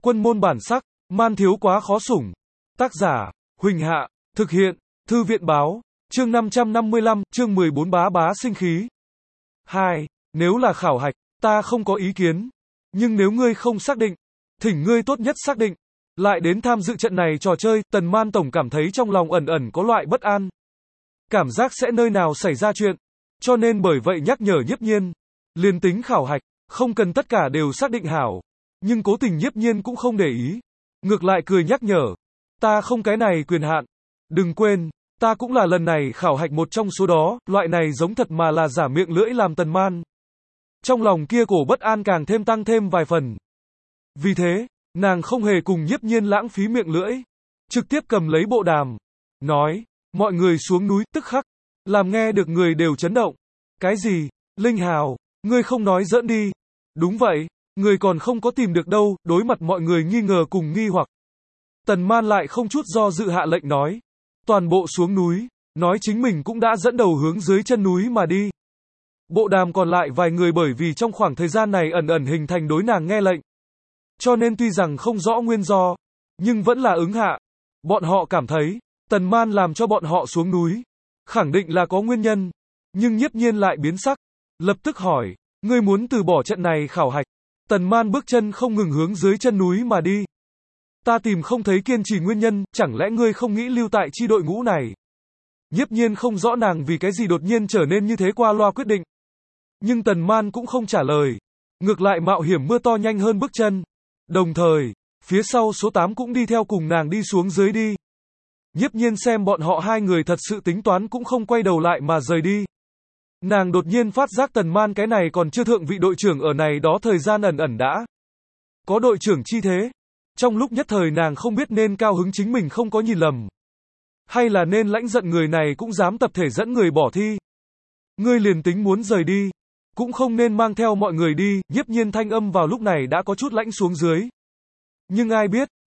Quân môn bản sắc, man thiếu quá khó sủng. Tác giả, Huỳnh Hạ, thực hiện, Thư viện báo, chương 555, chương 14 bá bá sinh khí. 2. Nếu là khảo hạch, ta không có ý kiến. Nhưng nếu ngươi không xác định, thỉnh ngươi tốt nhất xác định. Lại đến tham dự trận này trò chơi, Tần Man tổng cảm thấy trong lòng ẩn ẩn có loại bất an. Cảm giác sẽ nơi nào xảy ra chuyện. Cho nên bởi vậy nhắc nhở Nhiếp Nhiên. Liền tính khảo hạch, không cần tất cả đều xác định hảo. Nhưng cố tình Nhiếp Nhiên cũng không để ý. Ngược lại cười nhắc nhở. Ta không cái này quyền hạn. Đừng quên, ta cũng là lần này khảo hạch một trong số đó, loại này giống thật mà là giả miệng lưỡi làm Tần Man. Trong lòng kia cổ bất an càng thêm tăng thêm vài phần. Vì thế, nàng không hề cùng Nhiếp Nhiên lãng phí miệng lưỡi. Trực tiếp cầm lấy bộ đàm. Nói, mọi người xuống núi, tức khắc. Làm nghe được người đều chấn động. Cái gì? Linh Hào, ngươi không nói giỡn đi. Đúng vậy, người còn không có tìm được đâu, đối mặt mọi người nghi ngờ cùng nghi hoặc. Tần Man lại không chút do dự hạ lệnh nói. Toàn bộ xuống núi, nói chính mình cũng đã dẫn đầu hướng dưới chân núi mà đi. Bộ đàm còn lại vài người bởi vì trong khoảng thời gian này ẩn ẩn hình thành đối nàng nghe lệnh. Cho nên tuy rằng không rõ nguyên do, nhưng vẫn là ứng hạ. Bọn họ cảm thấy, Tần Man làm cho bọn họ xuống núi. Khẳng định là có nguyên nhân. Nhưng Nhiếp Nhiên lại biến sắc. Lập tức hỏi, ngươi muốn từ bỏ trận này khảo hạch. Tần Man bước chân không ngừng hướng dưới chân núi mà đi. Ta tìm không thấy kiên trì nguyên nhân, chẳng lẽ ngươi không nghĩ lưu tại chi đội ngũ này? Nhiếp Nhiên không rõ nàng vì cái gì đột nhiên trở nên như thế qua loa quyết định. Nhưng Tần Man cũng không trả lời. Ngược lại mạo hiểm mưa to nhanh hơn bước chân. Đồng thời, phía sau số 8 cũng đi theo cùng nàng đi xuống dưới đi. Nhiếp Nhiên xem bọn họ hai người thật sự tính toán cũng không quay đầu lại mà rời đi. Nàng đột nhiên phát giác Tần Man cái này còn chưa thượng vị đội trưởng ở này đó thời gian ẩn ẩn đã có đội trưởng chi thế. Trong lúc nhất thời nàng không biết nên cao hứng chính mình không có nhìn lầm. Hay là nên lãnh giận người này cũng dám tập thể dẫn người bỏ thi. Ngươi liền tính muốn rời đi. Cũng không nên mang theo mọi người đi. Nhiếp Nhiên thanh âm vào lúc này đã có chút lãnh xuống dưới. Nhưng ai biết,